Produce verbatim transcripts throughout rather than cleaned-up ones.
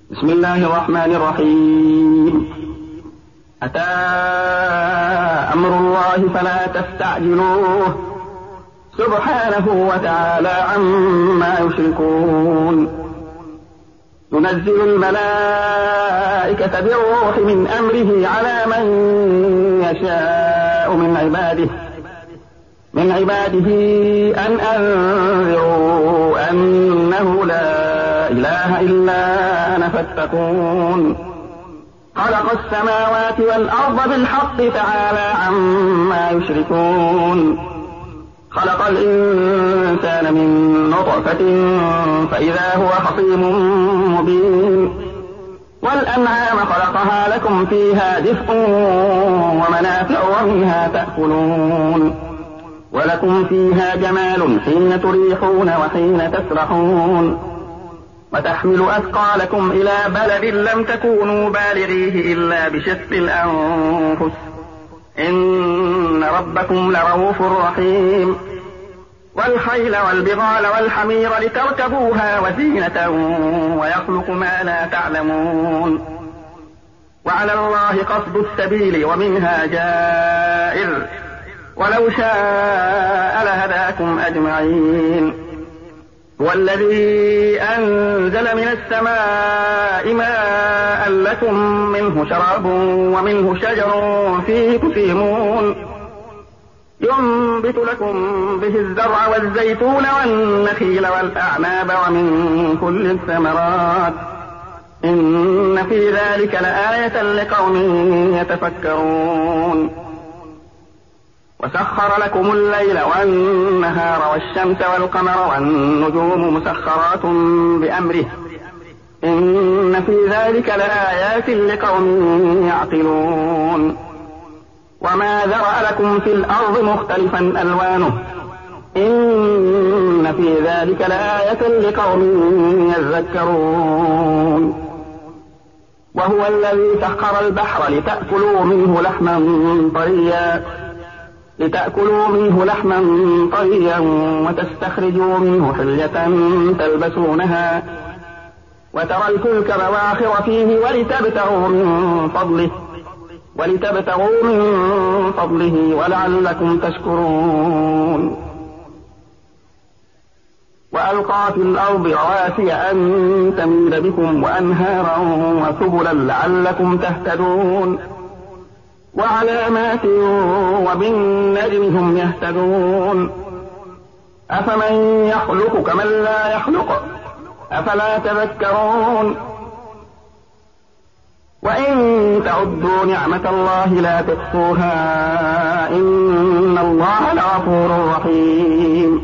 بسم الله الرحمن الرحيم. أتى أمر الله فلا تستعجلوه سبحانه وتعالى عما يشركون. ينزل الملائكة بالروح من أمره على من يشاء من عباده من عباده أن أنذروا أنه لا إله إلا أنا فاتقون. خلق السماوات والأرض بالحق تعالى عما يشركون. خلق الإنسان من نطفة فإذا هو خصيم مبين. والأنعام خلقها لكم فيها دفء ومنافع ومنها تأكلون ولكم فيها جمال حين تريحون وحين تسرحون. وتحمل أثقالكم إلى بلد لم تكونوا بالغيه إلا بشق الأنفس إن ربكم لرؤوف رحيم. والخيل والبغال والحمير لتركبوها وزينة ويخلق ما لا تعلمون. وعلى الله قصد السبيل ومنها جائر ولو شاء لهداكم أجمعين. والذي أنزل من السماء ماء لكم منه شراب ومنه شجر فيه تسيمون. ينبت لكم به الزرع والزيتون والنخيل والأعناب ومن كل الثمرات إن في ذلك لآية لقوم يتفكرون. وسخر لكم الليل والنهار والشمس والقمر والنجوم مسخرات بأمره إن في ذلك لآيات لقوم يعقلون. وما ذرأ لكم في الأرض مختلفا ألوانه إن في ذلك لآية لقوم يذكرون. وهو الذي سخر البحر لتأكلوا منه لحما طريا لتأكلوا منه لحما طريا وتستخرجوا منه حلية تلبسونها وترى الفلك مواخر فيه ولتبتغوا من فضله ولتبتغوا من فضله ولعلكم تشكرون. وألقى في الأرض رواسي أن تميد بكم وأنهارا وسبلا لعلكم تهتدون. وعلامات وبالنجم هم يهتدون. أفمن يخلق كمن لا يخلق أفلا تذكرون. وإن تعدوا نعمة الله لا تحصوها إن الله لغفور رحيم.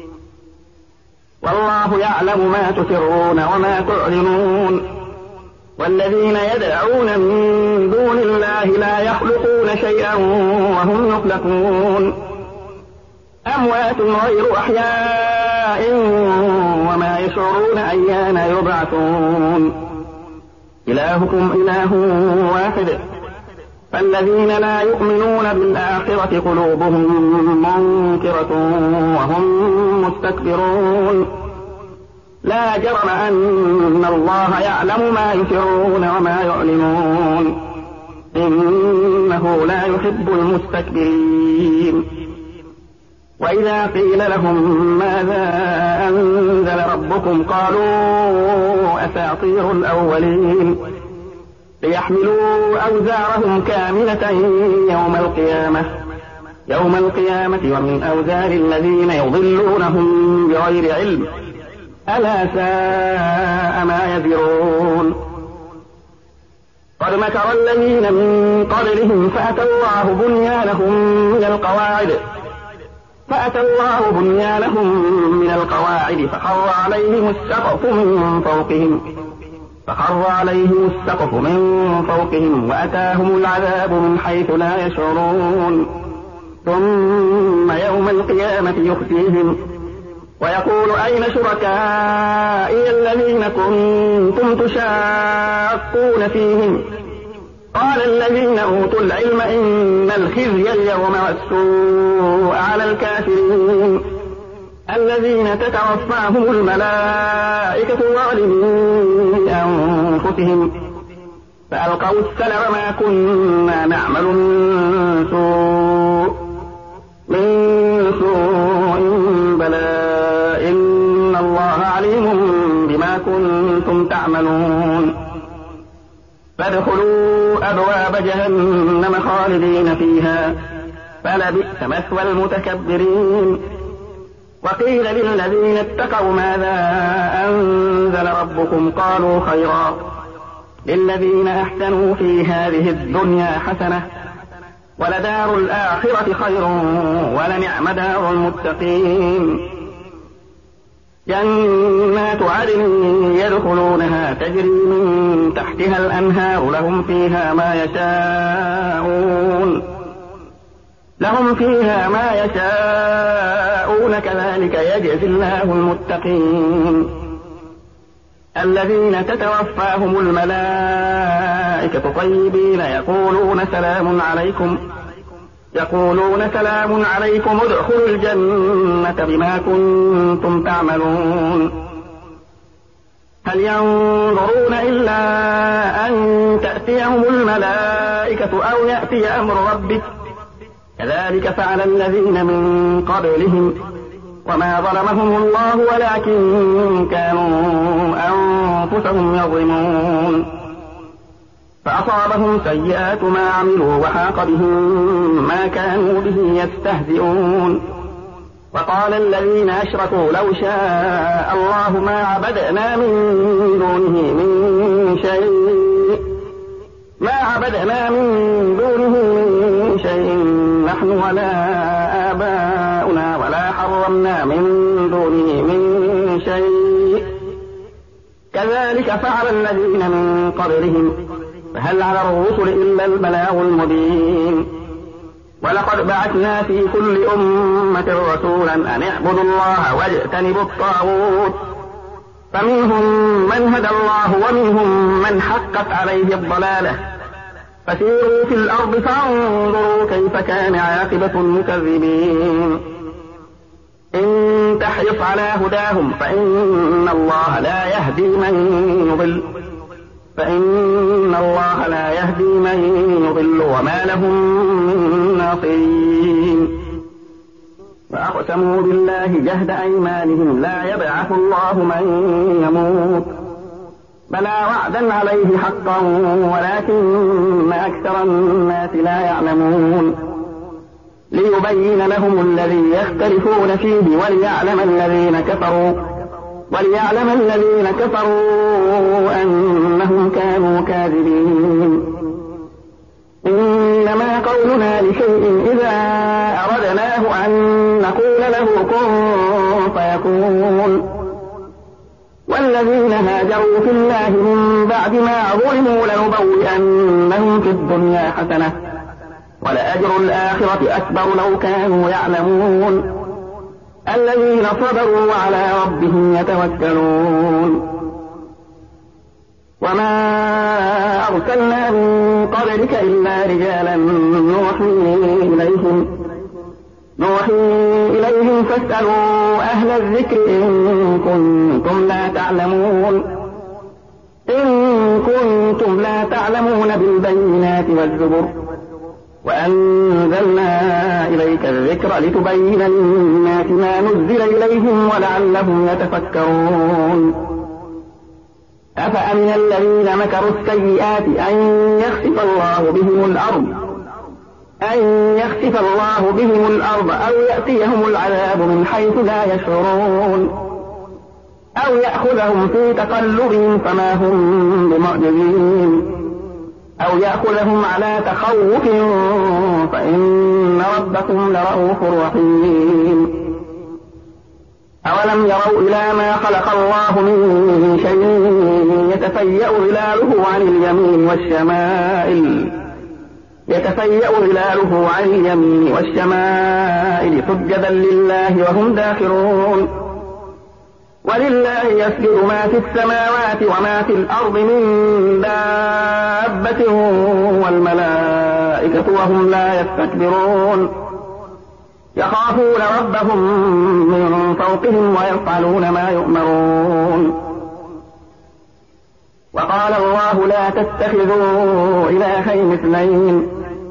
والله يعلم ما تسرون وما تعلنون. والذين يدعون من دون الله لا يخلقون شيئا وهم يخلقون. أموات غير أحياء وما يشعرون أيان يبعثون. إلهكم إله واحد فالذين لا يؤمنون بالآخرة قلوبهم منكرة وهم مستكبرون. لا جرم أن الله يعلم ما يسرون وما يعلنون إنه لا يحب المستكبرين. وإذا قيل لهم ماذا أنزل ربكم قالوا أساطير الأولين ليحملوا أوزارهم كاملة يوم القيامة يوم القيامة ومن أوزار الذين يضلونهم بغير علم ألا ساء ما يزرون. قد مكر الذين من قبلهم فأتى الله بنيانهم من القواعد فأتى الله بنيانهم من القواعد فخر عليهم السقف من فوقهم فخر عليهم السقف من فوقهم وأتاهم العذاب من حيث لا يشعرون. ثم يوم القيامة يخزيهم ويقول أين شركائي الذين كنتم تشاقون فيهم قال الذين أوتوا العلم إن الخزي اليوم والسوء على الكافرين الذين تتوفاهم الملائكة ظالمي أنفسهم فألقوا السلم ما كنا نعمل من سوء من سوء بلى إن الله عليم بما كنتم تعملون فادخلوا أبواب جهنم خالدين فيها فلبئس مثوى المتكبرين وقيل للذين اتقوا ماذا أنزل ربكم قالوا خيرا للذين أحسنوا في هذه الدنيا حسنة ولدار الآخرة خير ولنعم دار المتقين جنات عدن يدخلونها تجري من تحتها الأنهار لهم فيها ما يشاءون لهم فيها ما يشاءون كذلك يجزي الله المتقين الذين تتوفاهم الملائكة طيبين يقولون سلام عليكم يقولون سلام عليكم ادخلوا الجنة بما كنتم تعملون هل ينظرون إلا أن تأتيهم الملائكة أو يأتي أمر ربك كذلك فعل الذين من قبلهم وما ظلمهم الله ولكن كانوا أنفسهم يظلمون فأصابهم سيئات ما عملوا وحاق بهم ما كانوا به يستهزئون وقال الذين أشركوا لو شاء الله ما عبدنا من دونه من شيء ما عبدنا من دونه من شيء نحن ولا آباؤنا ولا حرمنا من دونه من شيء كذلك فعل الذين من قبلهم فهل على الرسل إلا البلاغ المبين ولقد بعثنا في كل أمة رسولا أن اعبدوا الله واجتنبوا الطاغوت فمنهم من هدى الله ومنهم من حقت عليه الضلالة فسيروا في الأرض فانظروا كيف كان عاقبة المكذبين إن تحرص على هداهم فإن الله لا يهدي من يضل فإن الله لا يهدي من يضل وما لهم من ناصرين فأقسموا بالله جهد أيمانهم لا يبعث الله من يموت بلى وعدا عليه حقا ولكن أكثر الناس لا يعلمون ليبين لهم الذي يختلفون فيه وليعلم الذين كفروا وليعلم الذين كفروا أنهم كانوا كاذبين إنما قولنا لشيء إذا أردناه أن نقول له كن فيكون والذين هاجروا في الله من بعد ما ظلموا لنبوئنهم في الدنيا حسنة ولأجر الآخرة أكبر لو كانوا يعلمون الذين صبروا وعلى ربهم يتوكلون وما أرسلنا من قبلك إلا رجالا نوحي إليهم نوحي إليهم فاسألوا أهل الذكر إن كنتم لا تعلمون إن كنتم لا تعلمون بالبينات والزبر وأنزلنا إليك الذكر لتبين للناس ما نزل إليهم ولعلهم يتفكرون أفأمن الذين مكروا السيئات أن يخسف الله بهم الأرض أن يخسف الله بهم الأرض أو يأتيهم العذاب من حيث لا يشعرون أو يأخذهم في تقلبهم فما هم بمعجزين أو يأخذهم على تخوف فإن ربكم لرؤوف رحيم أولم يروا إلى ما خلق الله من شيء يتفيأ ظلاله عن اليمين والشمائل يتفيأ ظلاله عن اليمين والشمائل سجدا لله وهم داخرون ولله يسجد ما في السماوات وما في الأرض من دابة والملائكة وهم لا يستكبرون يخافون ربهم من فوقهم ويفعلون ما يؤمرون وقال الله لا تتخذوا إلهين اثنين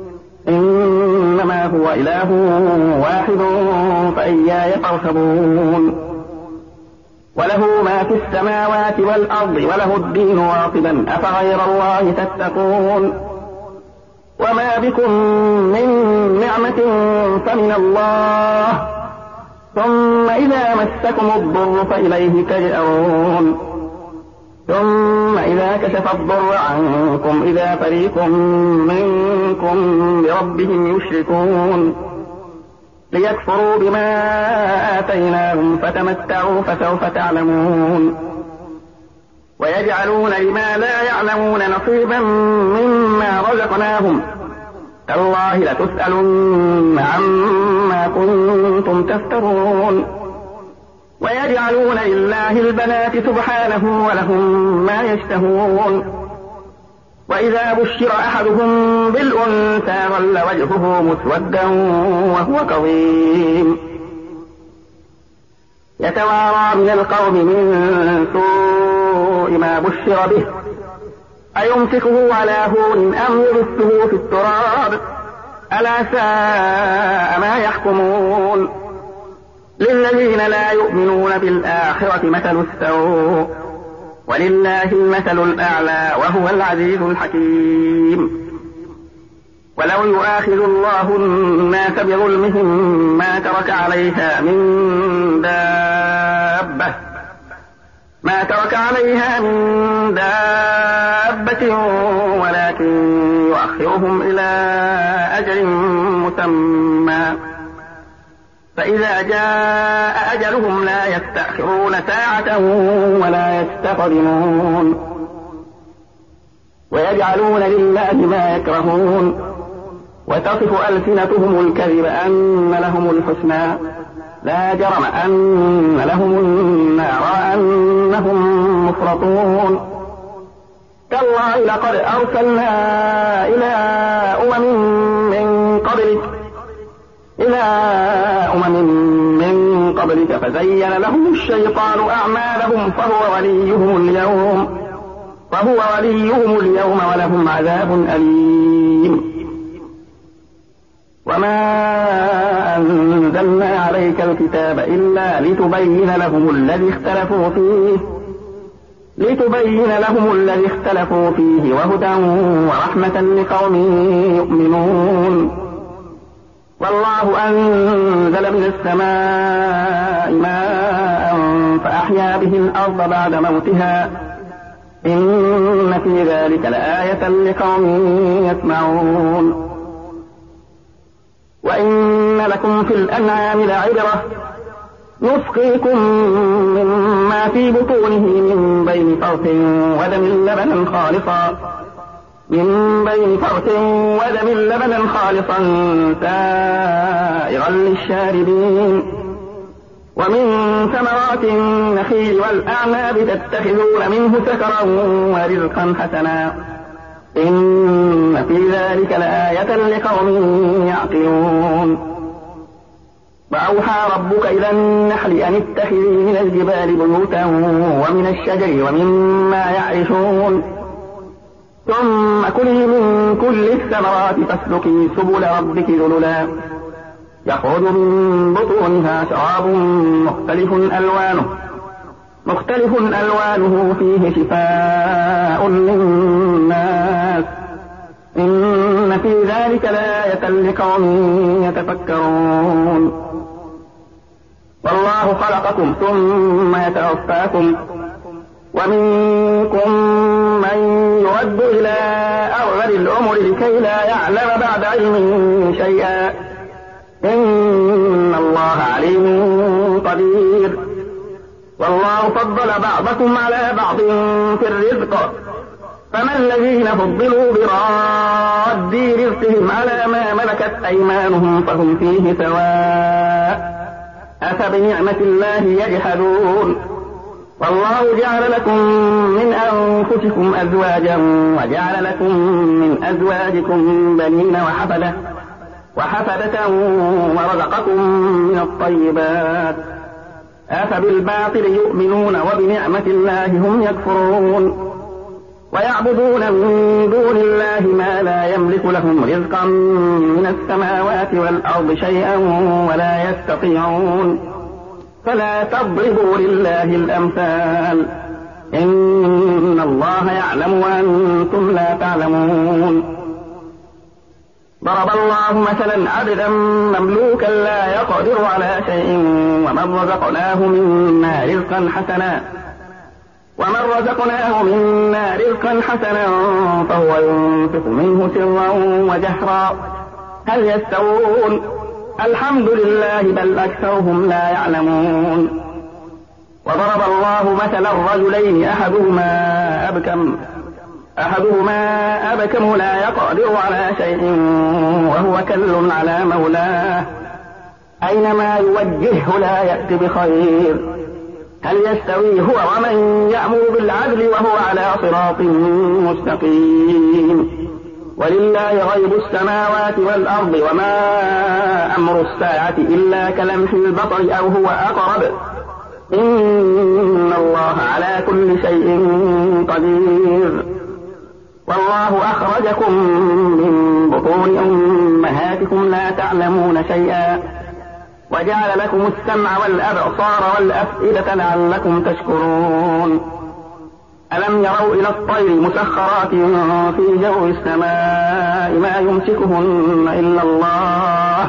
إنما هو إله واحد فإياي فارهبون وله ما في السماوات والأرض وله الدين واصبا أفغير الله تتقون وما بكم من نعمة فمن الله ثم إذا مسكم الضر فإليه تجأرون ثم إذا كشف الضر عنكم إذا فريق منكم بربهم يشركون ليكفروا بما آتيناهم فتمتعوا فسوف تعلمون ويجعلون لما لا يعلمون نصيبا مما رزقناهم تالله لتسألن عما كنتم تفترون ويجعلون لله البنات سبحانه ولهم ما يشتهون وإذا بشر أحدهم بالأنثى ظل وجهه مسودا وهو كظيم يتوارى من القوم من سوء ما بشر به أيمسكه على هون أم يدسه في التراب ألا ساء ما يحكمون للذين لا يؤمنون بالآخرة مثل السوء ولله المثل الأعلى وهو العزيز الحكيم ولو يؤاخذ الله الناس بظلمهم ما ترك عليها من دابة ما ترك عليها من دابة ولكن يؤخرهم إلى أجل مسمى فإذا جاء أجلهم لا يستأخرون ساعة ولا يستقدمون ويجعلون لله ما يكرهون وتصف ألسنتهم الكذب أن لهم الحسنى لا جرم أن لهم النار أنهم مفرطون تالله لقد أرسلنا إلى أمم من قبلك إلى أمم من قبلك فزين لهم الشيطان أعمالهم فهو وليهم اليوم فهو وليهم اليوم ولهم عذاب أليم وما أنزلنا عليك الكتاب إلا لتبين لهم الذي اختلفوا فيه لتبين لهم الذي اختلفوا فيه وهدى ورحمة لقوم يؤمنون والله أنزل من السماء ماء فأحيا به الأرض بعد موتها إن في ذلك لآية لقوم يسمعون وإن لكم في الأنعام لعبرة نسقيكم مما في بطونه من بين فرث ودم لبنا خالصا من بين فرث ودم لبنا خالصا سائغا للشاربين ومن ثمرات النخيل والأعناب تتخذون منه سكرا ورزقا حسنا إن في ذلك لآية لقوم يعقلون وأوحى ربك إلى النحل أن اتخذي من الجبال بيوتا ومن الشجر ومما يعرشون ثم كلي من كل الثمرات فاسلكي سبل ربك ذللا يخرج من بطونها شراب مختلف ألوانه مختلف ألوانه فيه شفاء للناس إن في ذلك لآية لقوم يتفكرون والله خلقكم ثم يتوفاكم ومنكم من يرد إلى أرذل العمر لكي لا يعلم بعد علم شيئا إن الله عليم قدير والله فضل بعضكم على بعض في الرزق فما الذين فضلوا براد رزقهم على ما ملكت أيمانهم فهم فيه سواء أفبنعمة الله يجحدون والله جعل لكم من أنفسكم أزواجا وجعل لكم من أزواجكم بنين وحفدة وحفدة ورزقكم من الطيبات أفبالباطل يؤمنون وبنعمة الله هم يكفرون ويعبدون من دون الله ما لا يملك لهم رزقا من السماوات والأرض شيئا ولا يستطيعون فلا تضربوا لله الأمثال إن الله يعلم وأنتم لا تعلمون. ضرب الله مثلا عبدا مملوكا لا يقدر على شيء ومن رزقناه منا رزقا حسنا ومن رزقناه منا رزقا حسنا فهو ينفق منه سرا وجهرا هل يستوون الحمد لله بل أكثرهم لا يعلمون. وضرب الله مثلا الرجلين أحدهما أبكم أحدهما أبكم لا يقدر على شيء وهو كل على مولاه أينما يوجهه لا يأتي بخير هل يستوي هو ومن يأمر بالعدل وهو على صراط مستقيم. ولله غيب السماوات والأرض وما أمر الساعة إلا كلمح البصر أو هو أقرب إن الله على كل شيء قدير. والله أخرجكم من بطون أمهاتكم لا تعلمون شيئا وجعل لكم السمع والأبصار والأفئدة لعلكم تشكرون. ألم يروا إلى الطير مسخرات في جو السماء ما يمسكهن إلا الله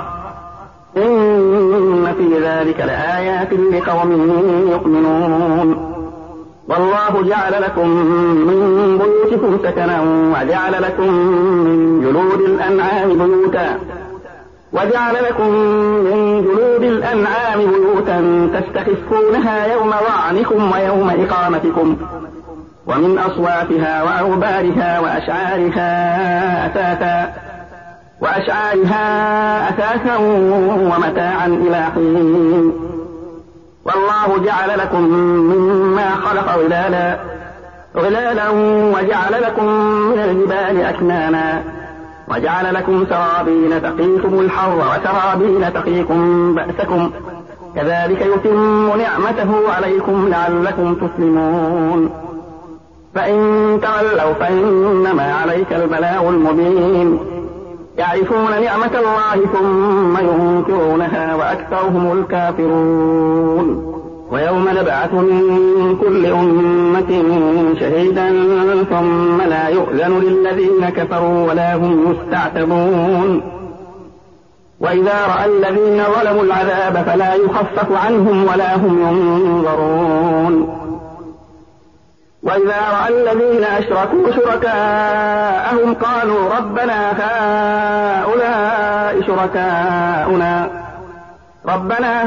إن في ذلك لآيات لقوم يؤمنون. والله جعل لكم من بيوتكم سكنا وجعل لكم من جلود الأنعام بيوتا وجعل لكم من جلود الأنعام بيوتا تستخفونها يوم ظعنكم ويوم إقامتكم ومن أصوافها وأوبارها وأشعارها أثاثا وأشعارها أثاثا ومتاعا إلى حين. والله جعل لكم مما خلق ظلالا ظلالا وجعل لكم من الجبال أكنانا وجعل لكم سرابيل تقيكم الحر وسرابيل تقيكم بأسكم كذلك يتم نعمته عليكم لعلكم تسلمون. فإن تولوا فإنما عليك البلاغ المبين يعرفون نعمة الله ثم ينكرونها وأكثرهم الكافرون. ويوم نبعث من كل أمة شهيدا ثم لا يؤذن للذين كفروا ولا هم يستعتبون. وإذا رأى الذين ظلموا العذاب فلا يخفف عنهم ولا هم ينظرون. وإذا رأى الذين أشركوا شركاءهم قالوا ربنا هؤلاء شركاؤنا ربنا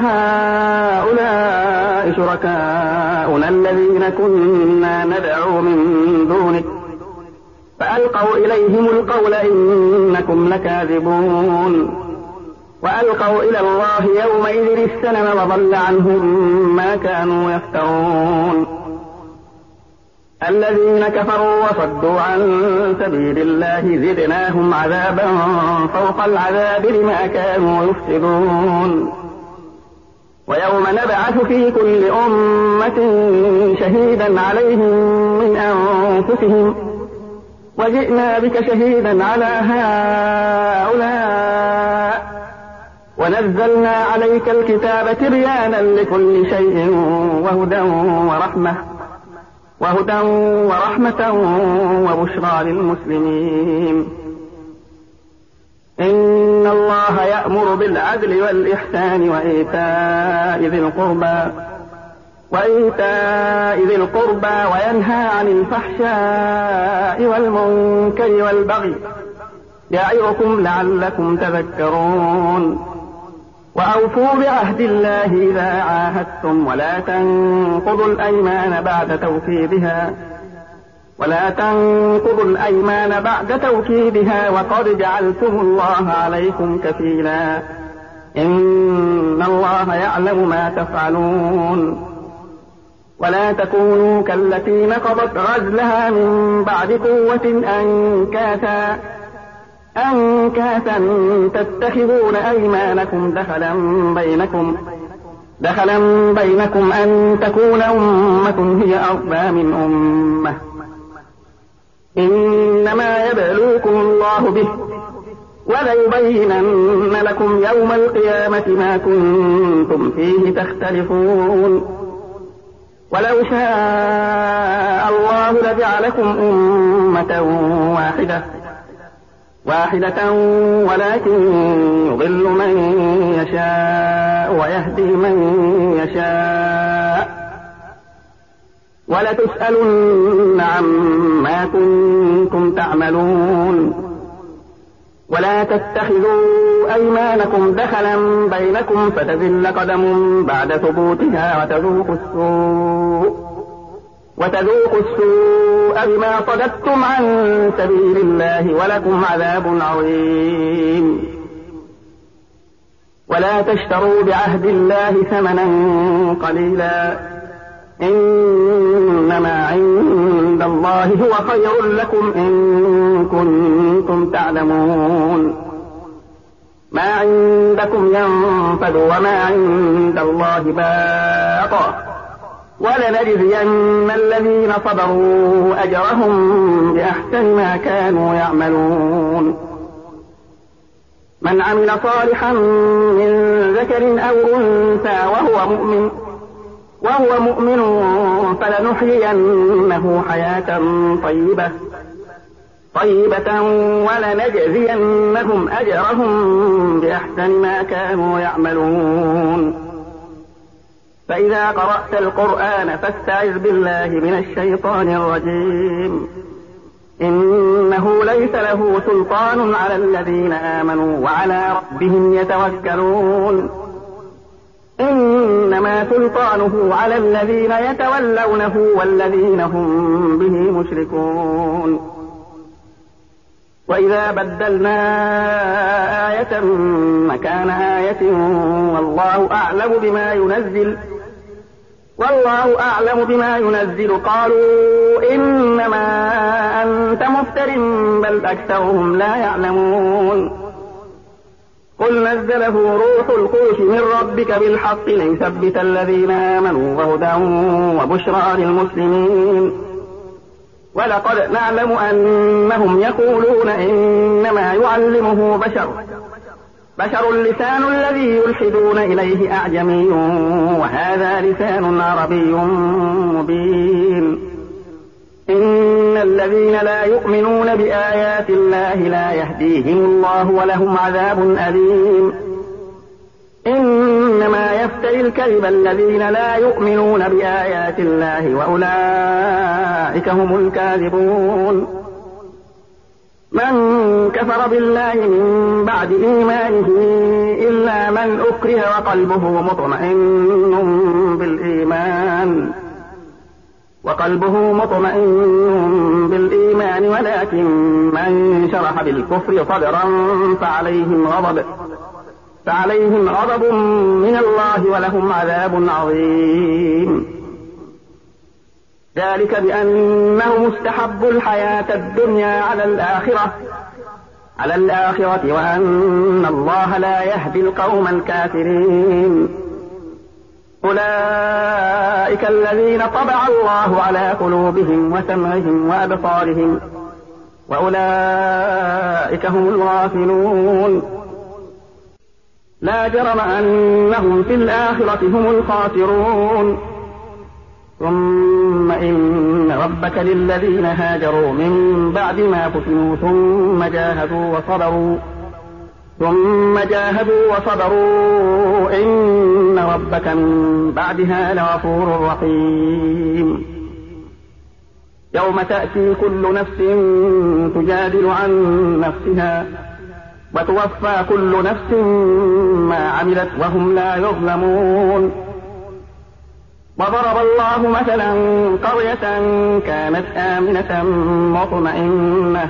هؤلاء شركاؤنا الذين كنا ندعو من دونك فألقوا إليهم القول إنكم لكاذبون. وألقوا إلى الله يومئذ السلم وضل عنهم ما كانوا يفترون. الذين كفروا وصدوا عن سبيل الله زدناهم عذابا فوق العذاب بما كانوا يفسدون. ويوم نبعث في كل أمة شهيدا عليهم من أنفسهم وجئنا بك شهيدا على هؤلاء ونزلنا عليك الكتاب تبيانا لكل شيء وهدى ورحمة وهدى ورحمة وبشرى للمسلمين. إن الله يأمر بالعدل والإحسان وإيتاء ذي القربى وإيتاء ذي القربى وينهى عن الفحشاء والمنكر والبغي يعظكم لعلكم تذكرون. وأوفوا بعهد الله إذا عاهدتم ولا تنقضوا الأيمان بعد توكيدها ولا تنقضوا الأيمان بعد توكيدها وقد جعلتم الله عليكم كفيلا إن الله يعلم ما تفعلون. ولا تكونوا كالتي نقضت غزلها من بعد قوة أنكاثا أنكاثا تتخذون أيمانكم دخلا بينكم دخلا بينكم أن تكون أمة هي أربى من أمة إنما يبلوكم الله به وليبينن لكم يوم القيامة ما كنتم فيه تختلفون ولو شاء الله لجعلكم أمة واحدة واحدة ولكن يضل من يشاء ويهدي من يشاء ولتسألن عما كنتم تعملون ولا تتخذوا أيمانكم دخلا بينكم فتزل قدم بعد ثبوتها وتذوقوا السوء وتذوقوا السوء بما صددتم عن سبيل الله ولكم عذاب عظيم ولا تشتروا بعهد الله ثمنا قليلا إنما عند الله هو خير لكم إن كنتم تعلمون ما عندكم ينفد وما عند الله باق ولنجزين الذين صبروا أجرهم بأحسن ما كانوا يعملون من عمل صالحا من ذكر أو أنثى وهو مؤمن وهو مؤمن فلنحيينه حياة طيبة طيبة ولنجزينهم أجرهم بأحسن ما كانوا يعملون فإذا قرأت القرآن فاستعذ بالله من الشيطان الرجيم إنه ليس له سلطان على الذين آمنوا وعلى ربهم يتوكلون إنما سلطانه على الذين يتولونه والذين هم به مشركون وإذا بدلنا آية مكان آية والله أعلم بما ينزل والله أعلم بما ينزل قالوا إنما أنت مفتر بل أكثرهم لا يعلمون قل نزله روح القدس من ربك بالحق ليثبت الذين آمنوا وهدى وبشرى للمسلمين ولقد نعلم أنهم يقولون إنما يعلمه بشر بشر اللسان الذي يلحدون إليه أعجمي وهذا لسان عربي مبين إن الذين لا يؤمنون بآيات الله لا يهديهم الله ولهم عذاب أليم إنما يفتري الكذب الذين لا يؤمنون بآيات الله وأولئك هم الكاذبون من كفر بالله من بعد إيمانه إلا من أكره وقلبه مطمئن بالإيمان وقلبه مطمئن بالإيمان ولكن من شرح بالكفر صدرا فعليهم غضب فعليهم غضب من الله ولهم عذاب عظيم ذلك بأنهم استحبوا الحياة الدنيا على الآخرة على الآخرة وأن الله لا يهدي القوم الكافرين أولئك الذين طبع الله على قلوبهم وسمعهم وأبصارهم وأولئك هم الغافلون لا جرم أنهم في الآخرة هم الخاسرون ثم إن ربك للذين هاجروا من بعد ما فتنوا ثم جاهدوا وصبروا ثم جاهدوا وصبروا إن ربك من بعدها لغفور رحيم يوم تأتي كل نفس تجادل عن نفسها وتوفى كل نفس ما عملت وهم لا يظلمون وضرب الله مثلا قرية كانت آمنة مطمئنة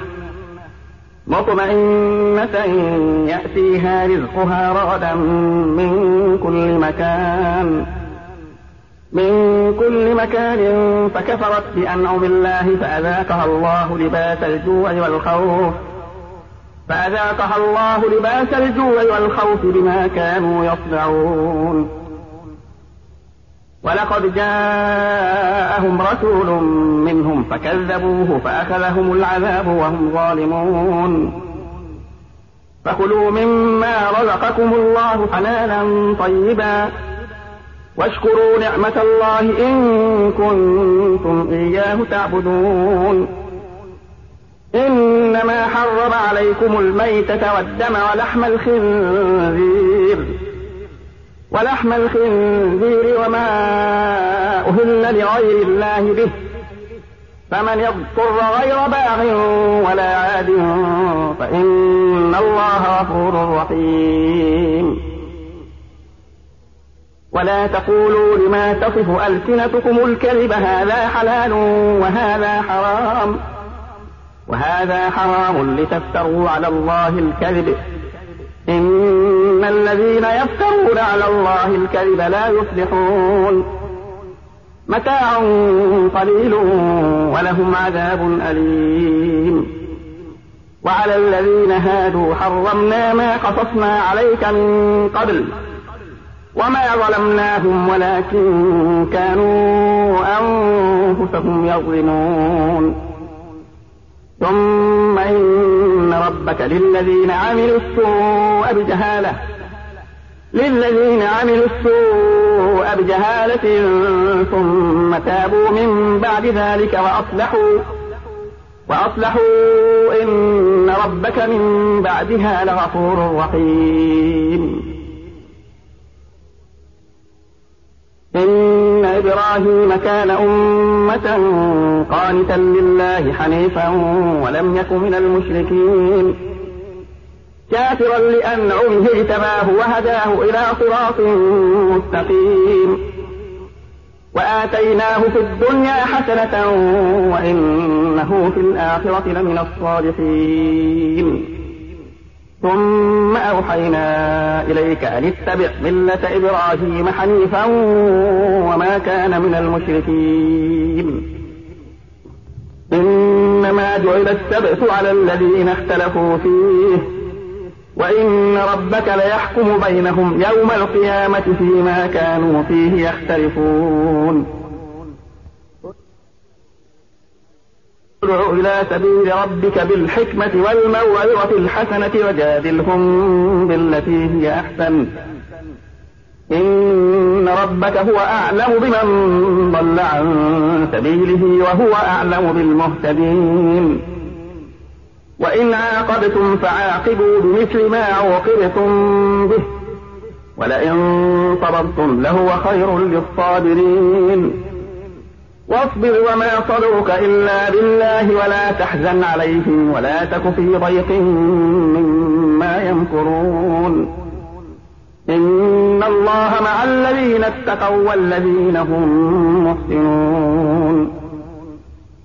مطمئنة يأتيها رزقها رغدا من كل مكان من كل مكان فكفرت بأنعم الله فأذاقها الله لباس الجوع والخوف فأذاقها الله لباس الجوع والخوف بما كانوا يصنعون ولقد جاءهم رسول منهم فكذبوه فأخذهم العذاب وهم ظالمون فكلوا مما رزقكم الله حلالا طيبا واشكروا نعمة الله إن كنتم إياه تعبدون إنما حرم عليكم الميتة والدم ولحم الخنزير ولحم الخنزير وما أهل لغير الله به فمن يضطر غير باغ ولا عاد فإن الله غفور رحيم ولا تقولوا لما تصف ألسنتكم الكذب هذا حلال وهذا حرام وهذا حرام لتفتروا على الله الكذب إن الذين يفترون على الله الكذب لا يفلحون متاع قليل ولهم عذاب أليم وعلى الذين هادوا حرمنا ما قصصنا عليك من قبل وما ظلمناهم ولكن كانوا أنفسهم يظلمون ثم إن ربك للذين عملوا السوء بجهالة للذين عملوا السوء بجهالة ثم تابوا من بعد ذلك وأصلحوا وأصلحوا إن ربك من بعدها لغفور رحيم إن إبراهيم كان أمة قانتا لله حنيفا ولم يك من المشركين شاكرا لأنعمه اجتباه وهداه إلى صراط مستقيم وآتيناه في الدنيا حسنة وإنه في الآخرة لمن الصالحين ثم أوحينا إليك أن اتبع ملة إبراهيم حنيفا وما كان من المشركين إنما جعل السبت على الذين اختلفوا فيه وإن ربك ليحكم بينهم يوم القيامة فيما كانوا فيه يختلفون ادع إلى سبيل ربك بالحكمة والموعظة الحسنة وجادلهم بالتي هي أحسن إن ربك هو أعلم بمن ضل عن سبيله وهو أعلم بالمهتدين وإن عاقبتم فعاقبوا بمثل ما عوقبتم به ولئن صبرتم لهو خير للصابرين واصبر وما صبرك إلا بالله ولا تحزن عليهم ولا تك في ضيق مما يمكرون إن الله مع الذين اتقوا والذين هم محسنون